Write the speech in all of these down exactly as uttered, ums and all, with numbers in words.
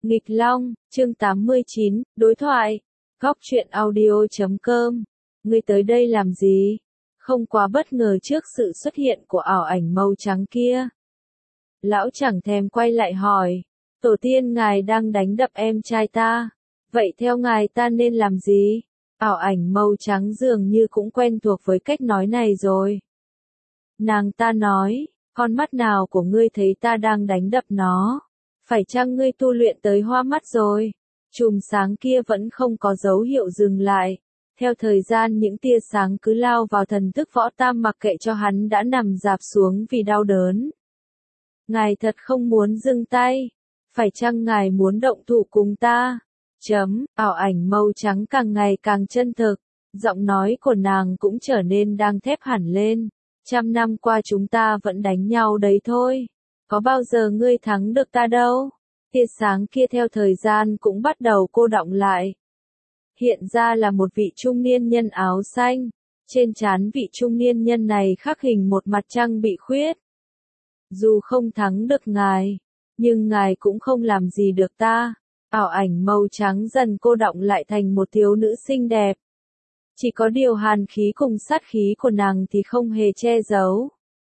Nghịch Long, chương tám mươi chín, đối thoại. Góc truyện audio chấm com. Ngươi tới đây làm gì? Không quá bất ngờ trước sự xuất hiện của ảo ảnh màu trắng kia. Lão chẳng thèm quay lại hỏi. Tổ tiên ngài đang đánh đập em trai ta. Vậy theo ngài ta nên làm gì? Ảo ảnh màu trắng dường như cũng quen thuộc với cách nói này rồi. Nàng ta nói, con mắt nào của ngươi thấy ta đang đánh đập nó? Phải chăng ngươi tu luyện tới hoa mắt rồi? Chùm sáng kia vẫn không có dấu hiệu dừng lại. Theo thời gian những tia sáng cứ lao vào thần thức Võ Tam mặc kệ cho hắn đã nằm rạp xuống vì đau đớn. Ngài thật không muốn dừng tay. Phải chăng ngài muốn động thủ cùng ta? Chấm, ảo ảnh màu trắng càng ngày càng chân thực. Giọng nói của nàng cũng trở nên đang thép hẳn lên. Trăm năm qua chúng ta vẫn đánh nhau đấy thôi. Có bao giờ ngươi thắng được ta đâu? Tia sáng kia theo thời gian cũng bắt đầu cô đọng lại. Hiện ra là một vị trung niên nhân áo xanh. Trên trán vị trung niên nhân này khắc hình một mặt trăng bị khuyết. Dù không thắng được ngài, nhưng ngài cũng không làm gì được ta. Ảo ảnh màu trắng dần cô đọng lại thành một thiếu nữ xinh đẹp. Chỉ có điều hàn khí cùng sát khí của nàng thì không hề che giấu.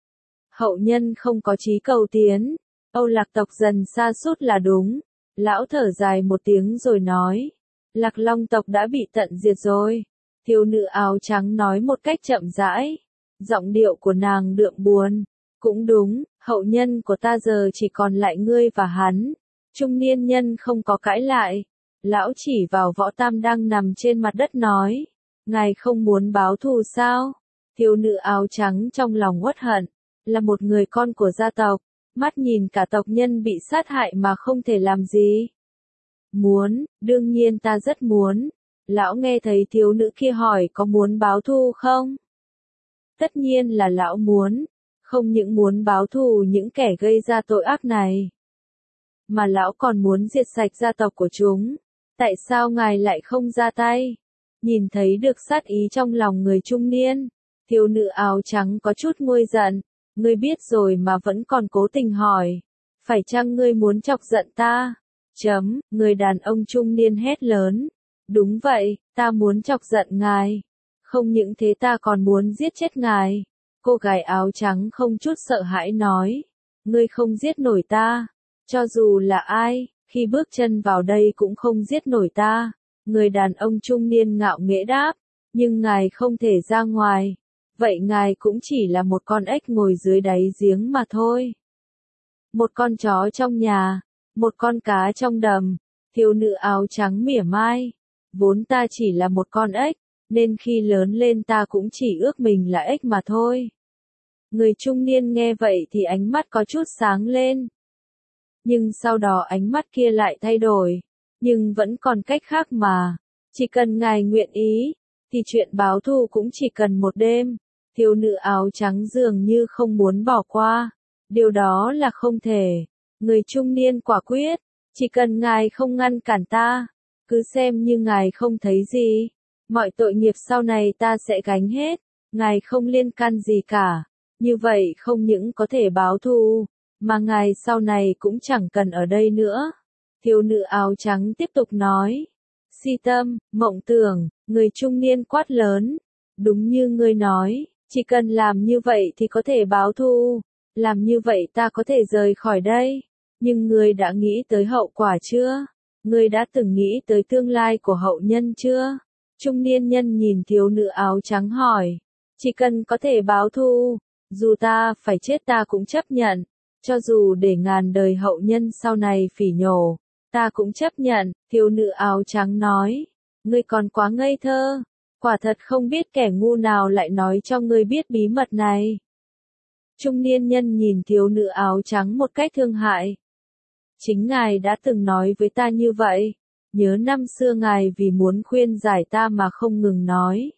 Hậu nhân không có chí cầu tiến, Âu Lạc tộc dần sa sút là đúng. Lão thở dài một tiếng rồi nói, Lạc Long tộc đã bị tận diệt rồi. Thiếu nữ áo trắng nói một cách chậm rãi, giọng điệu của nàng đượm buồn. Cũng đúng, hậu nhân của ta giờ chỉ còn lại ngươi và hắn. Trung niên nhân không có cãi lại. Lão chỉ vào Võ Tam đang nằm trên mặt đất nói, ngài không muốn báo thù sao? Thiếu nữ áo trắng trong lòng uất hận, là một người con của gia tộc, mắt nhìn cả tộc nhân bị sát hại mà không thể làm gì. Muốn, đương nhiên ta rất muốn. Lão nghe thấy thiếu nữ kia hỏi có muốn báo thù không? Tất nhiên là lão muốn, không những muốn báo thù những kẻ gây ra tội ác này, mà lão còn muốn diệt sạch gia tộc của chúng. Tại sao ngài lại không ra tay? Nhìn thấy được sát ý trong lòng người trung niên, thiếu nữ áo trắng có chút nguôi giận. Ngươi biết rồi mà vẫn còn cố tình hỏi. Phải chăng ngươi muốn chọc giận ta? Chấm, người đàn ông trung niên hét lớn. Đúng vậy, ta muốn chọc giận ngài. Không những thế ta còn muốn giết chết ngài. Cô gái áo trắng không chút sợ hãi nói. Ngươi không giết nổi ta. Cho dù là ai, khi bước chân vào đây cũng không giết nổi ta. Người đàn ông trung niên ngạo nghễ đáp. Nhưng ngài không thể ra ngoài. Vậy ngài cũng chỉ là một con ếch ngồi dưới đáy giếng mà thôi. Một con chó trong nhà, một con cá trong đầm. Thiếu nữ áo trắng mỉa mai. Vốn ta chỉ là một con ếch, nên khi lớn lên ta cũng chỉ ước mình là ếch mà thôi. Người trung niên nghe vậy thì ánh mắt có chút sáng lên. Nhưng sau đó ánh mắt kia lại thay đổi. Nhưng vẫn còn cách khác mà. Chỉ cần ngài nguyện ý, thì chuyện báo thù cũng chỉ cần một đêm. Thiếu nữ áo trắng dường như không muốn bỏ qua. Điều đó là không thể. Người trung niên quả quyết. Chỉ cần ngài không ngăn cản ta, cứ xem như ngài không thấy gì. Mọi tội nghiệp sau này ta sẽ gánh hết. Ngài không liên can gì cả. Như vậy không những có thể báo thù, mà ngài sau này cũng chẳng cần ở đây nữa. Thiếu nữ áo trắng tiếp tục nói. Si tâm, mộng tưởng, người trung niên quát lớn. Đúng như ngươi nói. Chỉ cần làm như vậy thì có thể báo thù. Làm như vậy ta có thể rời khỏi đây. Nhưng ngươi đã nghĩ tới hậu quả chưa? Ngươi đã từng nghĩ tới tương lai của hậu nhân chưa? Trung niên nhân nhìn thiếu nữ áo trắng hỏi. Chỉ cần có thể báo thù, dù ta phải chết ta cũng chấp nhận. Cho dù để ngàn đời hậu nhân sau này phỉ nhổ, ta cũng chấp nhận. Thiếu nữ áo trắng nói. Ngươi còn quá ngây thơ. Quả thật không biết kẻ ngu nào lại nói cho ngươi biết bí mật này. Trung niên nhân nhìn thiếu nữ áo trắng một cách thương hại. Chính ngài đã từng nói với ta như vậy. Nhớ năm xưa ngài vì muốn khuyên giải ta mà không ngừng nói.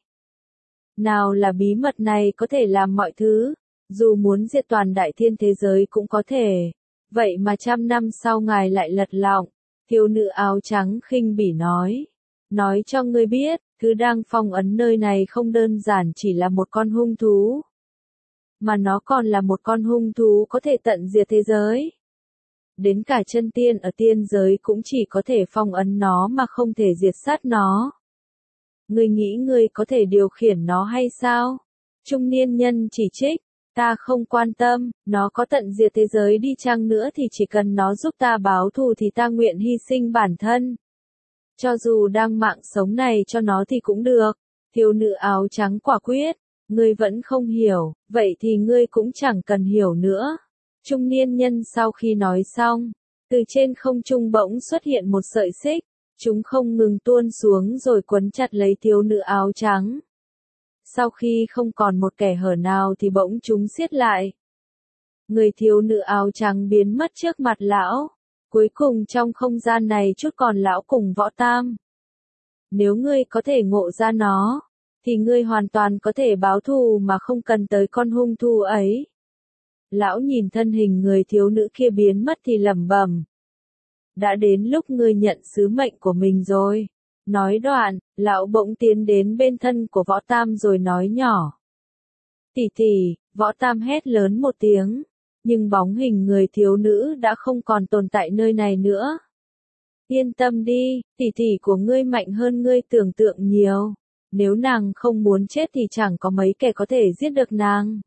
Nào là bí mật này có thể làm mọi thứ. Dù muốn diệt toàn đại thiên thế giới cũng có thể. Vậy mà trăm năm sau ngài lại lật lọng. Thiếu nữ áo trắng khinh bỉ nói. Nói cho ngươi biết, thứ đang phong ấn nơi này không đơn giản chỉ là một con hung thú. Mà nó còn là một con hung thú có thể tận diệt thế giới. Đến cả chân tiên ở tiên giới cũng chỉ có thể phong ấn nó mà không thể diệt sát nó. Ngươi nghĩ ngươi có thể điều khiển nó hay sao? Trung niên nhân chỉ trích, ta không quan tâm, nó có tận diệt thế giới đi chăng nữa thì chỉ cần nó giúp ta báo thù thì ta nguyện hy sinh bản thân. Cho dù đang mạng sống này cho nó thì cũng được. Thiếu nữ áo trắng quả quyết, ngươi vẫn không hiểu, vậy thì ngươi cũng chẳng cần hiểu nữa. Trung niên nhân sau khi nói xong, từ trên không trung bỗng xuất hiện một sợi xích, chúng không ngừng tuôn xuống rồi quấn chặt lấy thiếu nữ áo trắng. Sau khi không còn một kẻ hở nào thì bỗng chúng siết lại. Người thiếu nữ áo trắng biến mất trước mặt lão. Cuối cùng trong không gian này chút còn lão cùng Võ Tam. Nếu ngươi có thể ngộ ra nó, thì ngươi hoàn toàn có thể báo thù mà không cần tới con hung thủ ấy. Lão nhìn thân hình người thiếu nữ kia biến mất thì lẩm bẩm. Đã đến lúc ngươi nhận sứ mệnh của mình rồi. Nói đoạn, lão bỗng tiến đến bên thân của Võ Tam rồi nói nhỏ. Tỷ tỷ, Võ Tam hét lớn một tiếng. Nhưng bóng hình người thiếu nữ đã không còn tồn tại nơi này nữa. Yên tâm đi, tỷ tỷ của ngươi mạnh hơn ngươi tưởng tượng nhiều. Nếu nàng không muốn chết thì chẳng có mấy kẻ có thể giết được nàng.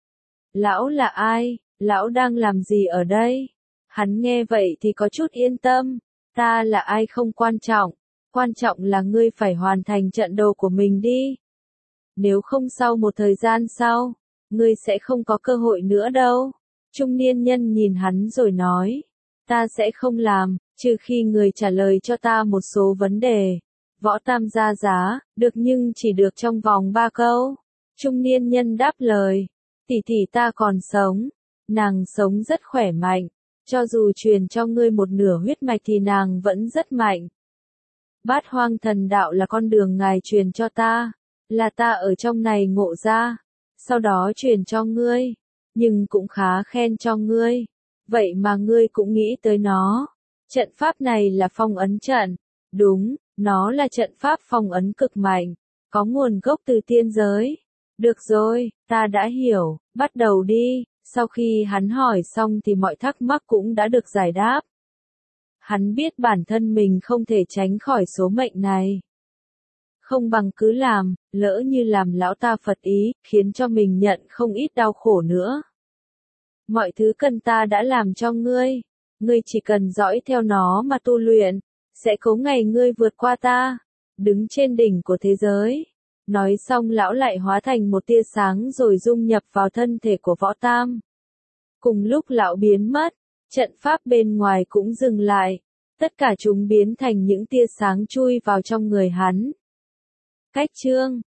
Lão là ai? Lão đang làm gì ở đây? Hắn nghe vậy thì có chút yên tâm. Ta là ai không quan trọng. Quan trọng là ngươi phải hoàn thành trận đấu của mình đi. Nếu không sau một thời gian sau, ngươi sẽ không có cơ hội nữa đâu. Trung niên nhân nhìn hắn rồi nói. Ta sẽ không làm, trừ khi người trả lời cho ta một số vấn đề. Võ Tam ra giá, được nhưng chỉ được trong vòng ba câu. Trung niên nhân đáp lời. Tỷ tỷ ta còn sống. Nàng sống rất khỏe mạnh. Cho dù truyền cho ngươi một nửa huyết mạch thì nàng vẫn rất mạnh. Bát hoang thần đạo là con đường ngài truyền cho ta. Là ta ở trong này ngộ ra. Sau đó truyền cho ngươi. Nhưng cũng khá khen cho ngươi. Vậy mà ngươi cũng nghĩ tới nó. Trận pháp này là phong ấn trận. Đúng, nó là trận pháp phong ấn cực mạnh. Có nguồn gốc từ tiên giới. Được rồi, ta đã hiểu, bắt đầu đi. Sau khi hắn hỏi xong thì mọi thắc mắc cũng đã được giải đáp. Hắn biết bản thân mình không thể tránh khỏi số mệnh này. Không bằng cứ làm, lỡ như làm lão ta phật ý, khiến cho mình nhận không ít đau khổ nữa. Mọi thứ cần ta đã làm cho ngươi. Ngươi chỉ cần dõi theo nó mà tu luyện. Sẽ có ngày ngươi vượt qua ta. Đứng trên đỉnh của thế giới. Nói xong lão lại hóa thành một tia sáng rồi dung nhập vào thân thể của Võ Tam. Cùng lúc lão biến mất, trận pháp bên ngoài cũng dừng lại. Tất cả chúng biến thành những tia sáng chui vào trong người hắn. Cách chương